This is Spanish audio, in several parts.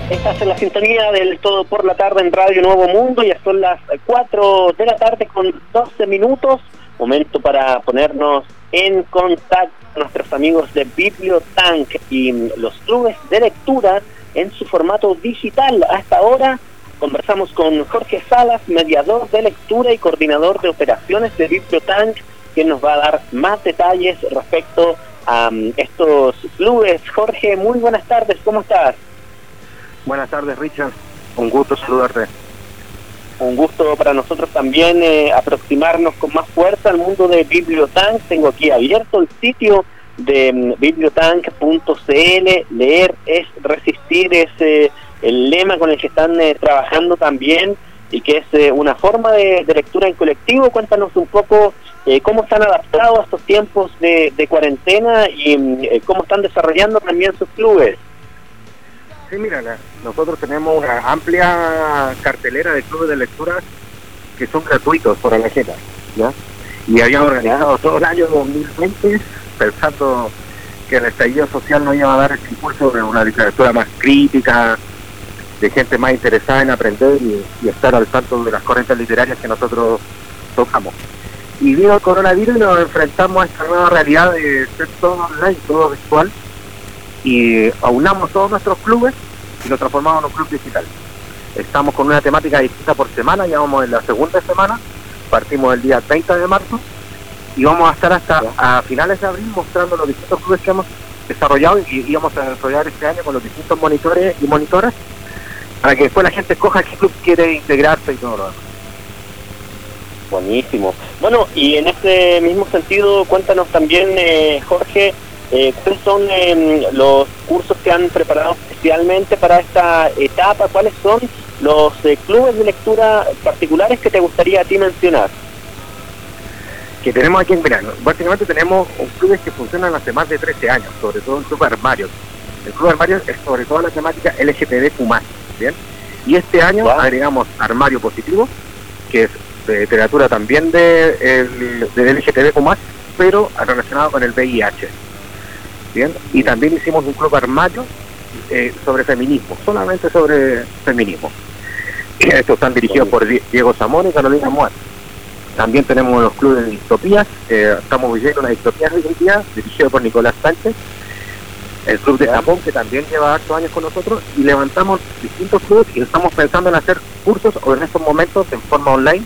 Estás en la sintonía del Todo por la Tarde en Radio Nuevo Mundo. Ya son las 4 de la tarde con 12 minutos. Momento para ponernos en contacto con nuestros amigos de Bibliotank y los clubes de lectura en su formato digital. Hasta ahora conversamos con Jorge Salas, mediador de lectura y coordinador de operaciones de Bibliotank, quien nos va a dar más detalles respecto a estos clubes. Jorge, muy buenas tardes, ¿cómo estás? Buenas tardes, Richard. Un gusto saludarte. Un gusto para nosotros también aproximarnos con más fuerza al mundo de Bibliotank. Tengo aquí abierto el sitio de bibliotank.cl. Leer es resistir, es el lema con el que están trabajando también, y que es una forma de lectura en colectivo. Cuéntanos un poco cómo están adaptados a estos tiempos de cuarentena y cómo están desarrollando también sus clubes. Sí, mira, nosotros tenemos una amplia cartelera de clubes de lectura que son gratuitos para la gente, ¿ya? Y habíamos organizado todo el año 2020 pensando que el estallido social nos iba a dar ese impulso de una literatura más crítica, de gente más interesada en aprender y estar al tanto de las corrientes literarias que nosotros tocamos. Y vino el coronavirus y nos enfrentamos a esta nueva realidad de ser todo online, todo virtual, y aunamos todos nuestros clubes y los transformamos en un club digital. Estamos con una temática distinta por semana, ya vamos en la segunda semana, partimos el día 30 de marzo y vamos a estar hasta a finales de abril mostrando los distintos clubes que hemos desarrollado y vamos a desarrollar este año con los distintos monitores y monitoras para que después la gente escoja qué club quiere integrarse y todo lo demás. Buenísimo. Bueno, y en este mismo sentido, cuéntanos también, Jorge, ¿cuáles son los cursos que han preparado especialmente para esta etapa? ¿Cuáles son los clubes de lectura particulares que te gustaría a ti mencionar? Que tenemos aquí en verano. Básicamente tenemos clubes que funcionan hace más de 13 años, sobre todo el Club Armario. El Club Armario es sobre todo la temática LGTBQ+, ¿bien? Y este año agregamos Armario Positivo, que es de literatura también de LGTBQ+, pero relacionado con el VIH. Bien, y también hicimos un club armario sobre feminismo, solamente sobre feminismo. Estos están dirigidos por Diego Zamora y Carolina Moat. También tenemos los clubes de distopías, estamos viviendo una distopía hoy en día, dirigido por Nicolás Sánchez. El club de Japón, que también lleva 8 años con nosotros, y levantamos distintos clubes y estamos pensando en hacer cursos, o en estos momentos en forma online,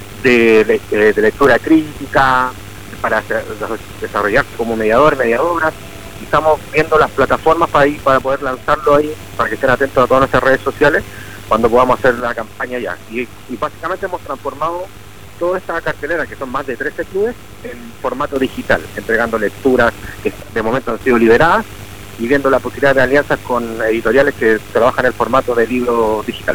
de lectura crítica, para desarrollarse como mediador, mediadoras. Estamos viendo las plataformas para poder lanzarlo ahí, para que estén atentos a todas nuestras redes sociales cuando podamos hacer la campaña ya. Y básicamente hemos transformado toda esta cartelera, que son más de 13 clubes, en formato digital, entregando lecturas que de momento han sido liberadas y viendo la posibilidad de alianzas con editoriales que trabajan el formato de libro digital.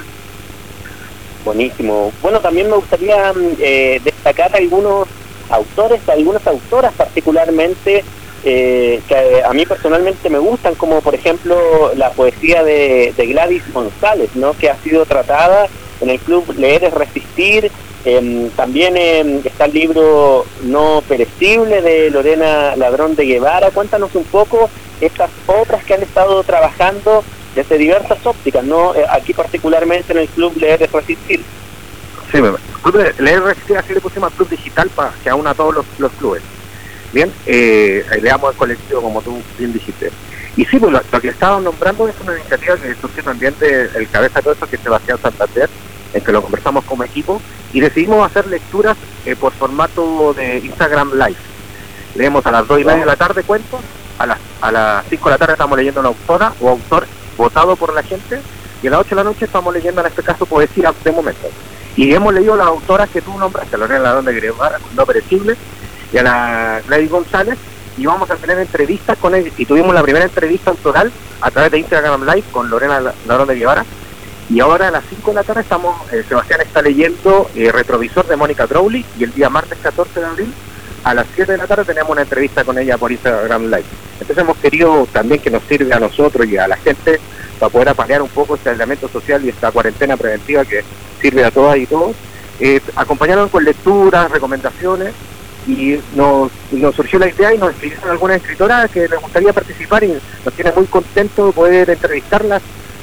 Buenísimo. Bueno, también me gustaría destacar algunos autores, algunas autoras particularmente, que a mí personalmente me gustan, como por ejemplo la poesía de Gladys González, ¿no?, que ha sido tratada en el club Leer es Resistir. También está el libro No Perecible de Lorena Ladrón de Guevara. Cuéntanos un poco estas obras que han estado trabajando desde diversas ópticas, ¿no? Aquí particularmente en el club Leer es Resistir. Sí, el club de Leer es Resistir, así le pusimos al club digital para que aúna a todos los clubes. Bien, leamos el colectivo, como tú bien dijiste. Y sí, pues lo que estaban nombrando es una iniciativa que surgió también del cabeza de todo esto, que es Sebastián Santander, en que lo conversamos como equipo, y decidimos hacer lecturas por formato de Instagram Live. Leemos a las 2:30 de la tarde cuentos, a las 5 de la tarde estamos leyendo una autora o autor votado por la gente, y a las 8 de la noche estamos leyendo, en este caso, poesía de momento. Y hemos leído las autoras que tú nombraste, Lorena Ladrón de Guevara, No Perecible, y a la Gladys González, y vamos a tener entrevistas con él, y tuvimos la primera entrevista autoral a través de Instagram Live con Lorena Ladrón de Guevara, y ahora a las 5 de la tarde Sebastián está leyendo Retrovisor de Mónica Crowley, y el día martes 14 de abril a las 7 de la tarde tenemos una entrevista con ella por Instagram Live. Entonces hemos querido también que nos sirva a nosotros y a la gente para poder apalear un poco este aislamiento social y esta cuarentena preventiva que sirve a todas y todos, acompañarnos con lecturas, recomendaciones, y nos surgió la idea y nos escribieron algunas escritoras que les gustaría participar, y nos tiene muy contentos poder entrevistarlas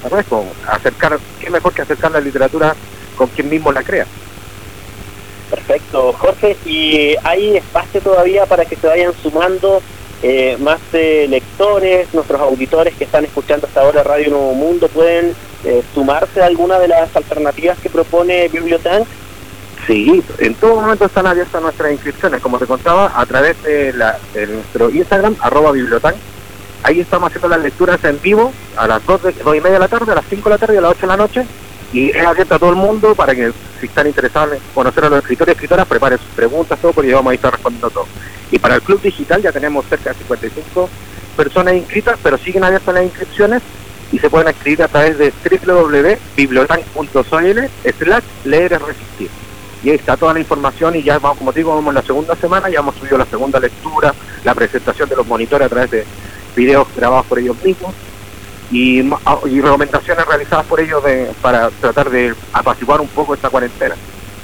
Correcto, qué mejor que acercar la literatura con quien mismo la crea. Perfecto, Jorge, ¿y hay espacio todavía para que se vayan sumando más lectores? Nuestros auditores que están escuchando hasta ahora Radio Nuevo Mundo, ¿pueden sumarse a alguna de las alternativas que propone Bibliotank? Sí, en todo momento están abiertas nuestras inscripciones, como te contaba, a través de nuestro Instagram, @bibliotank. Ahí estamos haciendo las lecturas en vivo a las 2:30 de la tarde, a las 5 de la tarde y a las 8 de la noche. Y es abierto a todo el mundo para que, si están interesados en conocer a los escritores y escritoras, preparen sus preguntas, todo, porque vamos a estar respondiendo todo. Y para el Club Digital ya tenemos cerca de 55 personas inscritas, pero siguen abiertas las inscripciones y se pueden inscribir a través de www.bibliotank.cl/leer-es-resistir. Y ahí está toda la información y ya vamos, como te digo, vamos en la segunda semana, ya hemos subido la segunda lectura, la presentación de los monitores a través de videos grabados por ellos mismos y recomendaciones realizadas por ellos para tratar de apaciguar un poco esta cuarentena.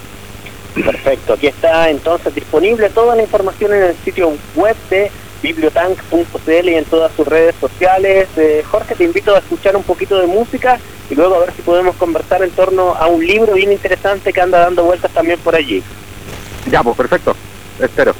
Perfecto, aquí está entonces disponible toda la información en el sitio web de bibliotank.cl y en todas sus redes sociales. Jorge, te invito a escuchar un poquito de música y luego a ver si podemos conversar en torno a un libro bien interesante que anda dando vueltas también por allí. Ya, pues perfecto, espero.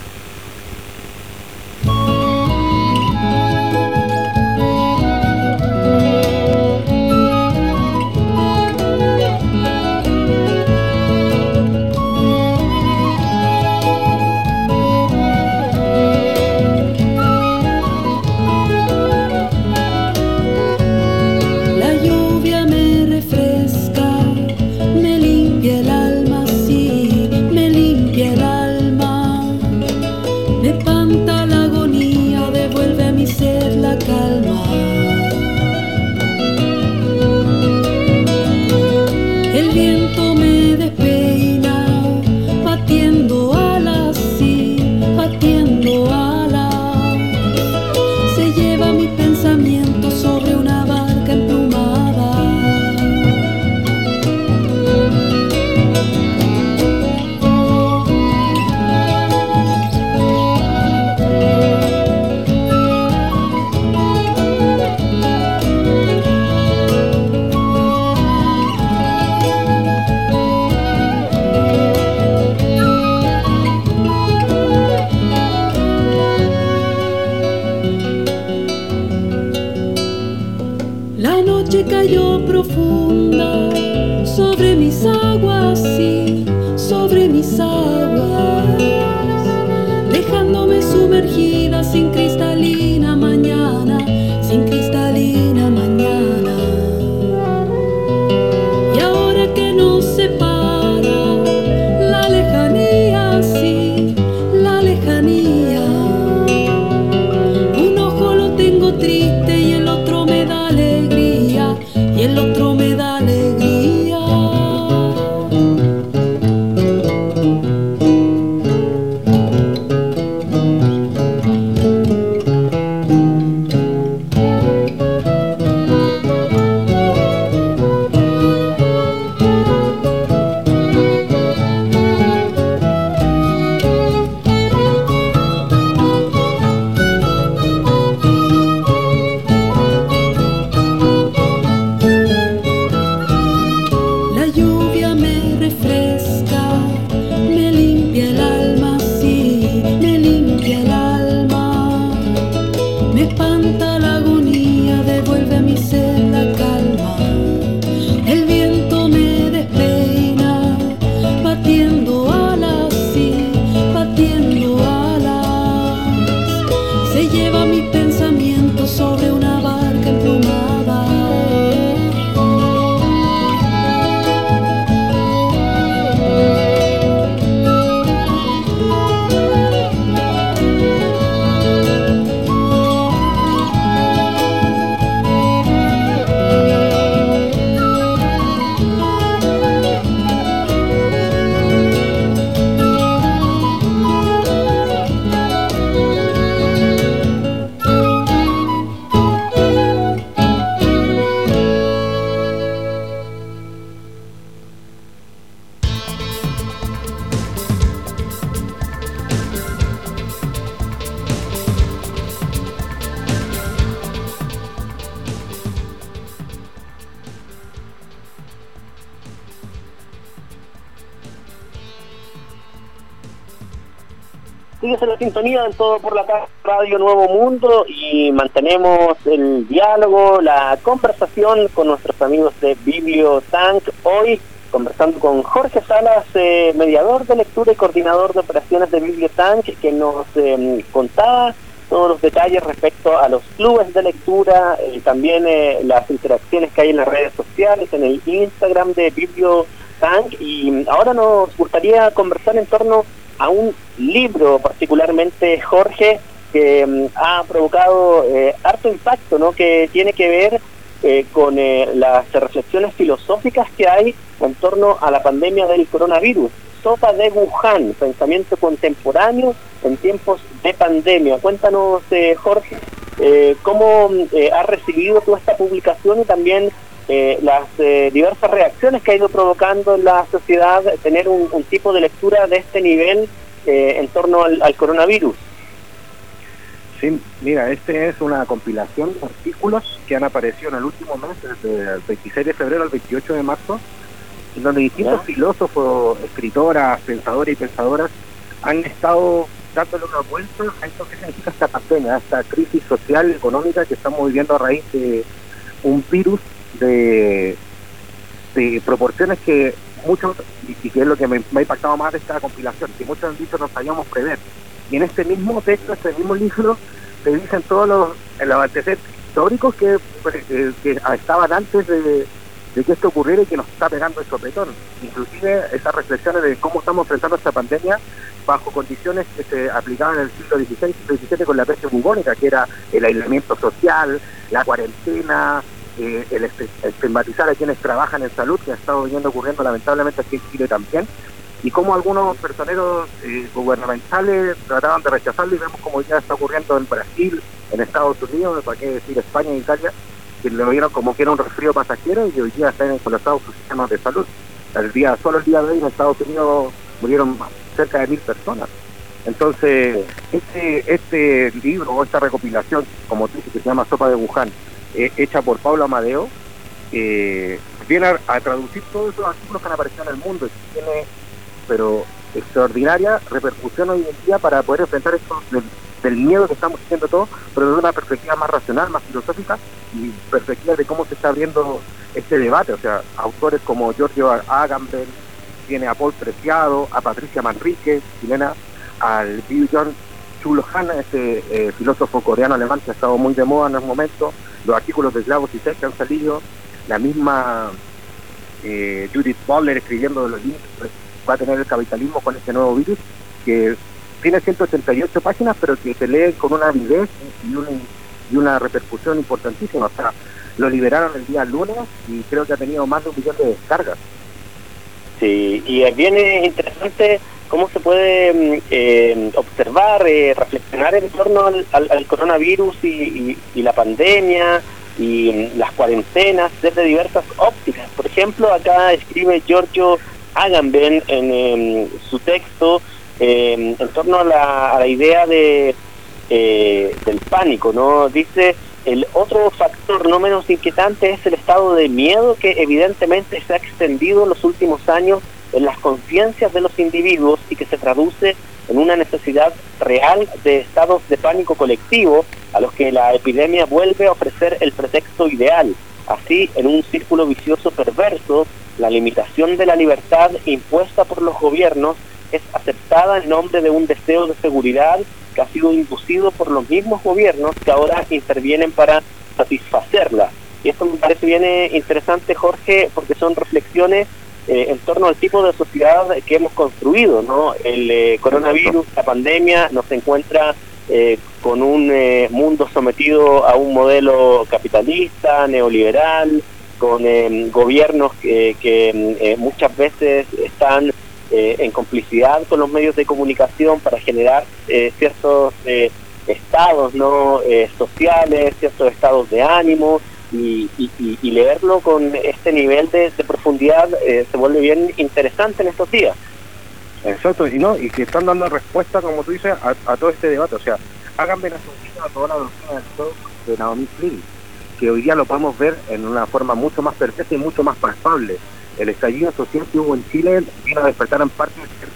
Y el otro me da Sigues en la sintonía del Todo por la Paz, Radio Nuevo Mundo, y mantenemos el diálogo, la conversación con nuestros amigos de Bibliotank. Hoy conversando con Jorge Salas, mediador de lectura y coordinador de operaciones de Bibliotank, que nos contaba todos los detalles respecto a los clubes de lectura, también las interacciones que hay en las redes sociales, en el Instagram de Bibliotank. Y ahora nos gustaría conversar en torno a un libro particularmente, Jorge, que ha provocado harto impacto, ¿no? Que tiene que ver con las reflexiones filosóficas que hay en torno a la pandemia del coronavirus. Sopa de Wuhan, pensamiento contemporáneo en tiempos de pandemia. Cuéntanos, Jorge, cómo has recibido tú esta publicación y también las diversas reacciones que ha ido provocando en la sociedad tener un tipo de lectura de este nivel en torno al coronavirus. Sí, mira, este es una compilación de artículos que han aparecido en el último mes, desde el 26 de febrero al 28 de marzo, en donde distintos filósofos, escritoras, pensadores y pensadoras han estado dándole una vuelta a esto que significa esta pandemia, a esta crisis social, económica que estamos viviendo a raíz de un virus de proporciones que muchos, y que es lo que me ha impactado más de esta compilación, que muchos han dicho no sabíamos prever. Y en este mismo texto, este mismo libro, te dicen todos los antecedentes históricos que estaban antes de que esto ocurriera y que nos está pegando el sopetón. Inclusive esas reflexiones de cómo estamos enfrentando esta pandemia bajo condiciones que se aplicaban en el siglo XVI y XVII con la peste bubónica, que era el aislamiento social, la cuarentena, el estigmatizar a quienes trabajan en salud, que ha estado viniendo ocurriendo lamentablemente aquí en Chile también, y cómo algunos personeros gubernamentales trataban de rechazarlo, y vemos como ya está ocurriendo en Brasil, en Estados Unidos, para qué decir España e Italia, que lo vieron como que era un resfrío pasajero y hoy día están colapsados sus sistemas de salud. Solo el día de hoy en Estados Unidos murieron cerca de 1.000 personas. Entonces, este libro o esta recopilación, como tú dices, que se llama Sopa de Wuhan, hecha por Pablo Amadeo, viene a traducir todos esos artículos que han aparecido en el mundo y tiene, pero extraordinaria repercusión hoy en día para poder enfrentar esto del miedo que estamos sintiendo todos, pero desde una perspectiva más racional, más filosófica, y perspectiva de cómo se está abriendo este debate. O sea, autores como Giorgio Agamben, tiene a Paul Preciado, a Patricia Manrique, chilena, al Byung Chul Han, este filósofo coreano-alemán que ha estado muy de moda en el momento, los artículos de Slavoj Zizek que han salido, la misma Judith Butler escribiendo de los límites que va a tener el capitalismo con este nuevo virus, que tiene 188 páginas, pero que se lee con una avidez y una repercusión importantísima. O sea, lo liberaron el día lunes y creo que ha tenido más de 1 millón de descargas. Sí, y es bien interesante cómo se puede observar, reflexionar en torno al coronavirus y la pandemia y las cuarentenas desde diversas ópticas. Por ejemplo, acá escribe Giorgio Agamben en su texto en torno a la idea del pánico, ¿no? Dice: el otro factor no menos inquietante es el estado de miedo que evidentemente se ha extendido en los últimos años en las conciencias de los individuos y que se traduce en una necesidad real de estados de pánico colectivo a los que la epidemia vuelve a ofrecer el pretexto ideal. Así, en un círculo vicioso perverso, la limitación de la libertad impuesta por los gobiernos es aceptada en nombre de un deseo de seguridad que ha sido inducido por los mismos gobiernos que ahora intervienen para satisfacerla. Y esto me parece bien interesante, Jorge, porque son reflexiones en torno al tipo de sociedad que hemos construido, ¿no? El coronavirus, la pandemia, nos encuentra con un mundo sometido a un modelo capitalista, neoliberal, con gobiernos que muchas veces están en complicidad con los medios de comunicación para generar ciertos estados no sociales, ciertos estados de ánimo, y leerlo con este nivel de profundidad se vuelve bien interesante en estos días. Exacto, y que están dando respuesta, como tú dices, a todo este debate. O sea, hagan beneficio a toda la doctrina del shock de Naomi Klein, que hoy día lo podemos ver en una forma mucho más perfecta y mucho más palpable. El estallido social que hubo en Chile vino a despertar en parte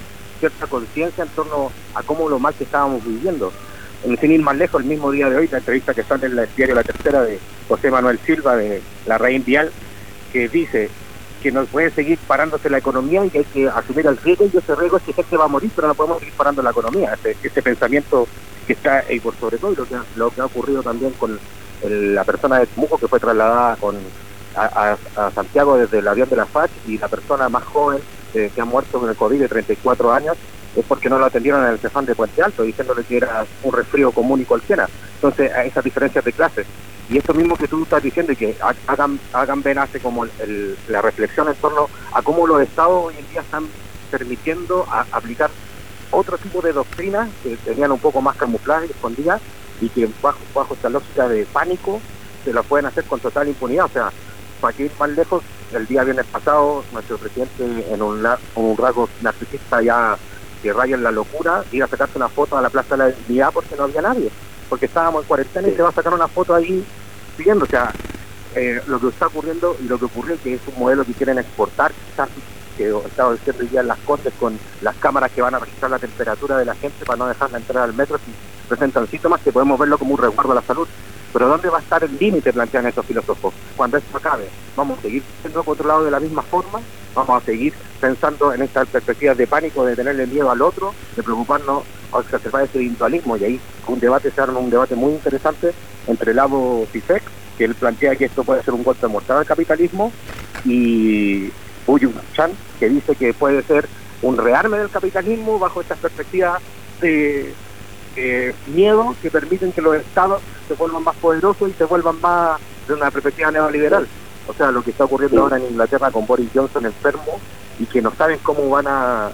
cierta conciencia en torno a cómo lo mal que estábamos viviendo. Sin ir más lejos, el mismo día de hoy, la entrevista que sale en el diario La Tercera de José Manuel Silva de la Raíz Vial, que dice que no puede seguir parándose la economía y que hay que asumir el riesgo, y ese riesgo es que gente va a morir, pero no podemos seguir parando la economía. Ese pensamiento que está, y por sobre todo lo que ha ocurrido también con la persona de Temuco que fue trasladada a Santiago desde el avión de la FACH, y la persona más joven que ha muerto con el COVID de 34 años, es porque no lo atendieron en el Cefam de Puente Alto, diciéndole que era un resfrío común y cualquiera. Entonces, a esas diferencias de clases. Y esto mismo que tú estás diciendo, y que hagan ver hace como la reflexión en torno a cómo los estados hoy en día están permitiendo aplicar otro tipo de doctrinas que tenían un poco más camuflaje, escondidas, y que bajo esta lógica de pánico se lo pueden hacer con total impunidad. O sea, para que ir más lejos, el día viernes pasado, nuestro presidente, en un rasgo narcisista ya que raya en la locura, ir a sacarse una foto a la Plaza de la Dignidad porque no había nadie, porque estábamos en cuarentena, y se va a sacar una foto ahí pidiendo. O sea, lo que está ocurriendo y lo que ocurrió, que es un modelo que quieren exportar, quizás, que estaba diciendo hoy día en Las Condes, con las cámaras que van a registrar la temperatura de la gente para no dejarla entrar al metro si presentan síntomas, que podemos verlo como un resguardo a la salud. Pero ¿dónde va a estar el límite, plantean estos filósofos? Cuando esto acabe, ¿vamos a seguir siendo controlados de la misma forma? ¿Vamos a seguir pensando en estas perspectivas de pánico, de tenerle miedo al otro, de preocuparnos o exacerbar ese individualismo? Y ahí se arma un debate muy interesante entre Lavo Zizek, que él plantea que esto puede ser un golpe mortal al capitalismo, y Uyun Chan, que dice que puede ser un rearme del capitalismo bajo estas perspectivas de miedo que permiten que los estados se vuelvan más poderosos y se vuelvan más de una perspectiva neoliberal. O sea, lo que está ocurriendo ahora en Inglaterra con Boris Johnson enfermo, y que no saben cómo van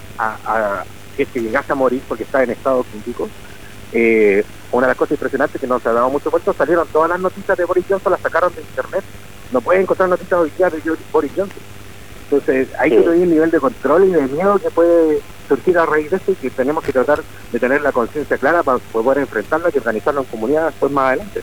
que se llegase a morir porque está en estado crítico. Una de las cosas impresionantes que no se ha dado mucho cuenta, salieron todas las noticias de Boris Johnson, las sacaron de internet. No pueden encontrar noticias hoy día de Boris Johnson. Entonces hay que tener un nivel de control y de miedo que puede surgir a raíz de esto, y que tenemos que tratar de tener la conciencia clara para poder enfrentarla y organizarlo en comunidad después más adelante.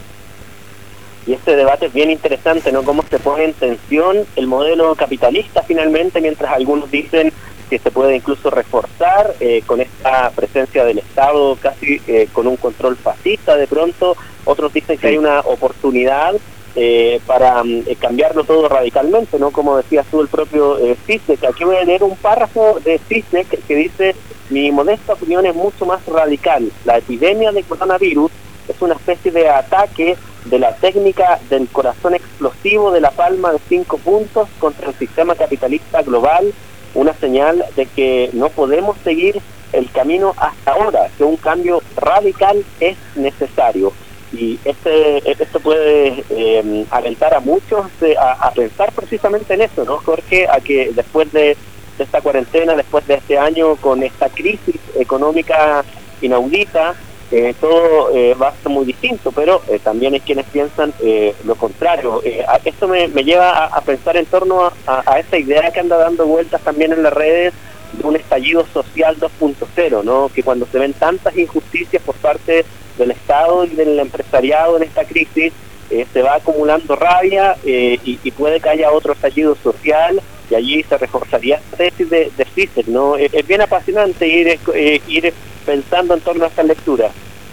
Y este debate es bien interesante, ¿no? Cómo se pone en tensión el modelo capitalista finalmente, mientras algunos dicen que se puede incluso reforzar con esta presencia del Estado, casi con un control fascista de pronto. Otros dicen que hay una oportunidad para cambiarlo todo radicalmente, ¿no? Como decías tú, el propio Zizek. Aquí voy a leer un párrafo de Zizek que dice: mi modesta opinión es mucho más radical. La epidemia de coronavirus es una especie de ataque de la técnica del corazón explosivo de la palma de 5 puntos contra el sistema capitalista global, una señal de que no podemos seguir el camino hasta ahora, que un cambio radical es necesario. Y esto puede alentar a muchos a pensar precisamente en eso, ¿no, Jorge? A que después de esta cuarentena, después de este año con esta crisis económica inaudita, todo va a ser muy distinto, pero también hay quienes piensan lo contrario. Esto me lleva a pensar en torno a esa idea que anda dando vueltas también en las redes de un estallido social 2.0, ¿no? Que cuando se ven tantas injusticias por parte del Estado y del empresariado en esta crisis, se va acumulando rabia y puede que haya otro estallido social, y allí se reforzaría esta tesis de Zizek, ¿no? Es bien apasionante ir pensando en torno a esta lectura.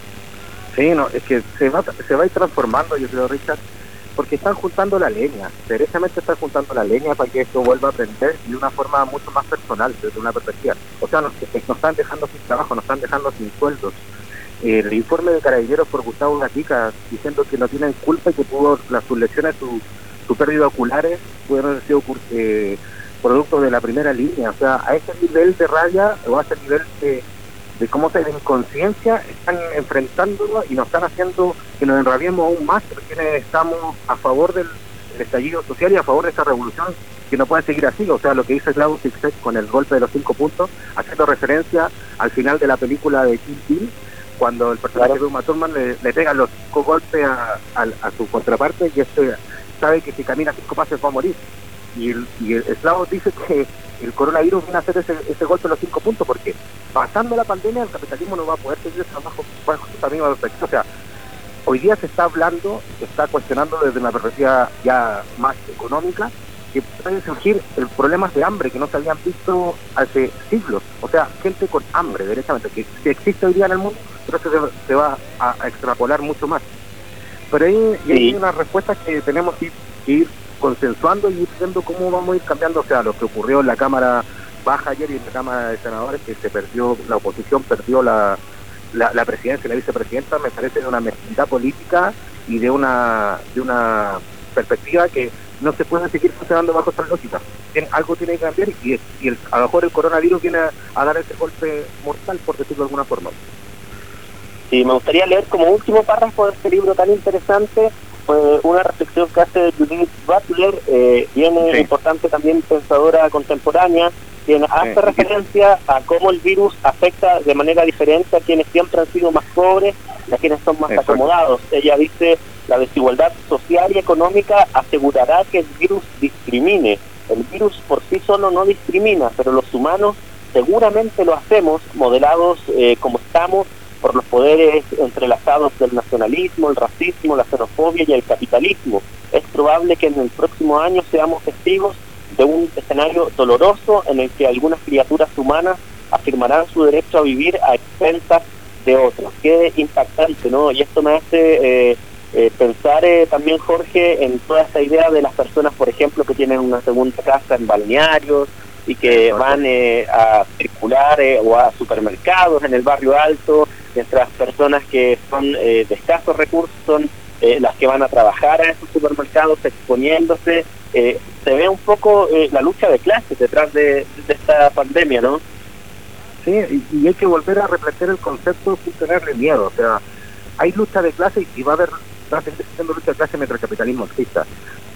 Sí, no, es que se va a ir transformando, yo creo, Richard, porque están juntando la leña, derechamente están juntando la leña para que esto vuelva a aprender de una forma mucho más personal, desde una perspectiva. O sea, nos están dejando sin trabajo, nos están dejando sin sueldos. El informe de Carabineros por Gustavo Gatica diciendo que no tienen culpa y que sus lesiones, su pérdida de oculares pudieron haber sido producto de la primera línea. O sea, a ese nivel de rabia o a ese nivel de cómo se de inconsciencia están enfrentándolo y nos están haciendo que nos enrabiemos aún más, porque estamos a favor del estallido social y a favor de esta revolución que no puede seguir así. O sea, lo que dice Lavo Zizek con el golpe de los 5 puntos, haciendo referencia al final de la película de Kill Bill, cuando el personaje de Uma Thurman le pega los 5 golpes a su contraparte, y sabe que si camina 5 pasos va a morir. Y el Slavo dice que el coronavirus viene a hacer ese golpe de los 5 puntos, porque pasando la pandemia el capitalismo no va a poder seguir bajo esta misma perspectiva. O sea, hoy día se está hablando, se está cuestionando desde una perspectiva ya más económica, que pueden surgir problemas de hambre que no se habían visto hace siglos. O sea, gente con hambre, derechamente, que existe hoy día en el mundo, pero eso se va a extrapolar mucho más. Pero ahí hay unas respuestas que tenemos que ir consensuando y ir viendo cómo vamos a ir cambiando. O sea, lo que ocurrió en la Cámara Baja ayer y en la Cámara de Senadores, que se perdió, la oposición perdió la presidencia y la vicepresidenta, me parece de una mezquindad política y de una perspectiva que no se puede seguir funcionando bajo esta lógica. Algo tiene que cambiar y a lo mejor el coronavirus viene a dar ese golpe mortal, por decirlo de alguna forma. Sí, me gustaría leer como último párrafo de este libro tan interesante una reflexión que hace Judith Butler, bien importante también pensadora contemporánea, quien hace referencia a cómo el virus afecta de manera diferente a quienes siempre han sido más pobres y a quienes son más acomodados. Ella dice: la desigualdad social y económica asegurará que el virus discrimine. El virus por sí solo no discrimina, pero los humanos seguramente lo hacemos, modelados como estamos por los poderes entrelazados del nacionalismo, el racismo, la xenofobia y el capitalismo. Es probable que en el próximo año seamos testigos de un escenario doloroso en el que algunas criaturas humanas afirmarán su derecho a vivir a expensas de otros. Qué impactante, ¿no? Y esto me hace pensar también, Jorge, en toda esta idea de las personas, por ejemplo, que tienen una segunda casa en balnearios y que van a circular o a supermercados en el barrio alto, mientras personas que son de escasos recursos son las que van a trabajar a esos supermercados exponiéndose. Se ve un poco la lucha de clases detrás de esta pandemia, ¿no? Sí, y hay que volver a replantear el concepto sin tenerle miedo. O sea, hay lucha de clases y va a seguir siendo lucha de clases mientras el capitalismo exista.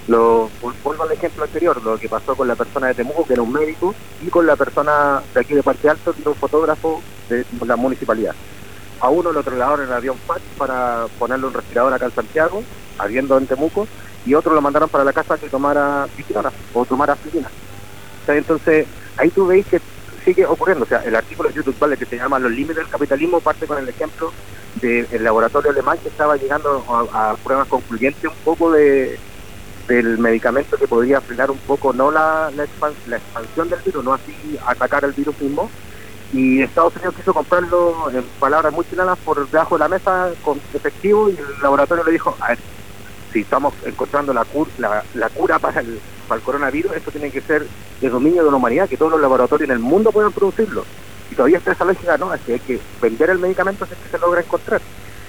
Vuelvo al ejemplo anterior, lo que pasó con la persona de Temuco, que era un médico, y con la persona de aquí de Parque Alto, que era un fotógrafo de la municipalidad. A uno lo trasladaron en avión PAC para ponerle un respirador acá en Santiago, habiendo en Temuco, y otro lo mandaron para la casa que tomara pistola o tomara aspirina. O sea, entonces, ahí tú veis que sigue ocurriendo. O sea, el artículo de YouTube Vale, que se llama Los límites del capitalismo, parte con el ejemplo del laboratorio alemán que estaba llegando a pruebas concluyentes un poco del medicamento que podría frenar un poco, no la expansión del virus, no así atacar el virus mismo. Y Estados Unidos quiso comprarlo, en palabras muy chilenas, por debajo de la mesa con efectivo, y el laboratorio le dijo: a ver, si estamos encontrando la cura para el coronavirus, esto tiene que ser de dominio de la humanidad, que todos los laboratorios en el mundo puedan producirlo. Y todavía está esa lógica, ¿no? Es que hay que vender el medicamento hasta que se logra encontrar.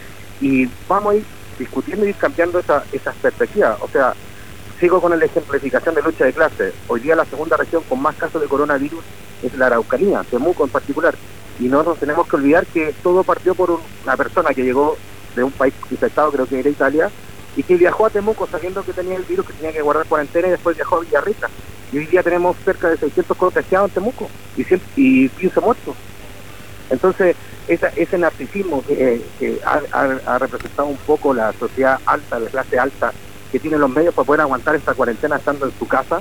Y vamos a ir discutiendo y ir cambiando esas perspectivas. O sea, sigo con la ejemplificación de lucha de clase. Hoy día la segunda región con más casos de coronavirus es la Araucanía, Temuco en particular. Y no nos tenemos que olvidar que todo partió por una persona que llegó de un país infectado, creo que era Italia, y que viajó a Temuco sabiendo que tenía el virus, que tenía que guardar cuarentena, y después viajó a Villarrica. Y hoy día tenemos cerca de 600 contagiados en Temuco y 15 muertos. Entonces, ese narcisismo que ha representado un poco la sociedad alta, la clase alta, que tiene los medios para poder aguantar esta cuarentena estando en su casa,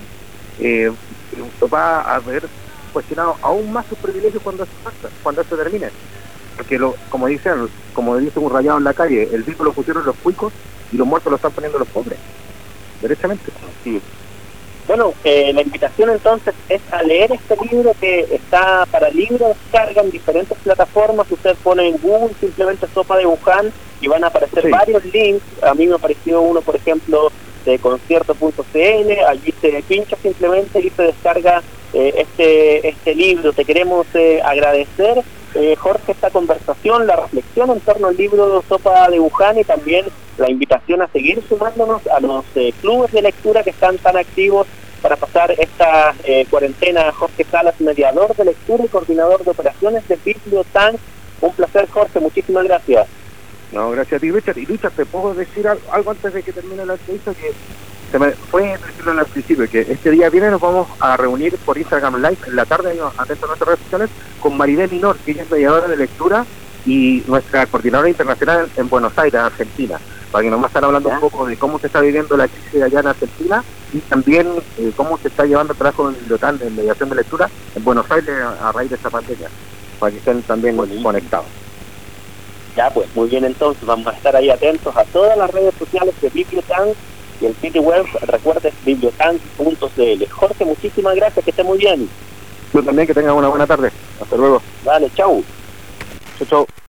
va a haber cuestionado aún más sus privilegios cuando esto termine. Porque como dice un rayado en la calle, el virus lo pusieron los cuicos y los muertos lo están poniendo los pobres, derechamente. Sí. Bueno, la invitación entonces es a leer este libro, que está para libre descarga en diferentes plataformas. Usted pone en Google simplemente Sopa de Wuhan y van a aparecer varios links. A mí me apareció uno, por ejemplo, de concierto.cl. Allí se pincha simplemente y se descarga este libro. Te queremos agradecer, Jorge, esta conversación, la reflexión en torno al libro Sopa de Wuhan, y también la invitación a seguir sumándonos a los clubes de lectura que están tan activos para pasar esta cuarentena. Jorge Salas, mediador de lectura y coordinador de operaciones de Bibliotank. Un placer, Jorge, muchísimas gracias. No, gracias a ti, Richard. Y Richard, ¿te puedo decir algo antes de que termine la entrevista? Que se me fue decirlo al principio, que este día viene nos vamos a reunir por Instagram Live en la tarde, atento a nuestras redes sociales, con Maribel Minor, que ella es mediadora de lectura y nuestra coordinadora internacional en Buenos Aires, Argentina, para que nos va a estar hablando un poco de cómo se está viviendo la crisis allá en Argentina y también cómo se está llevando el trabajo en Bibliotank de mediación de lectura en Buenos Aires a raíz de esta pandemia, para que estén también conectados. Ya, pues muy bien, entonces vamos a estar ahí atentos a todas las redes sociales de Bibliotank y el sitio web. Recuerde bibliotan.cl. Jorge, muchísimas gracias, que esté muy bien. Tú también, que tengas una buena tarde. Hasta luego. Vale, chau. Chau, chau.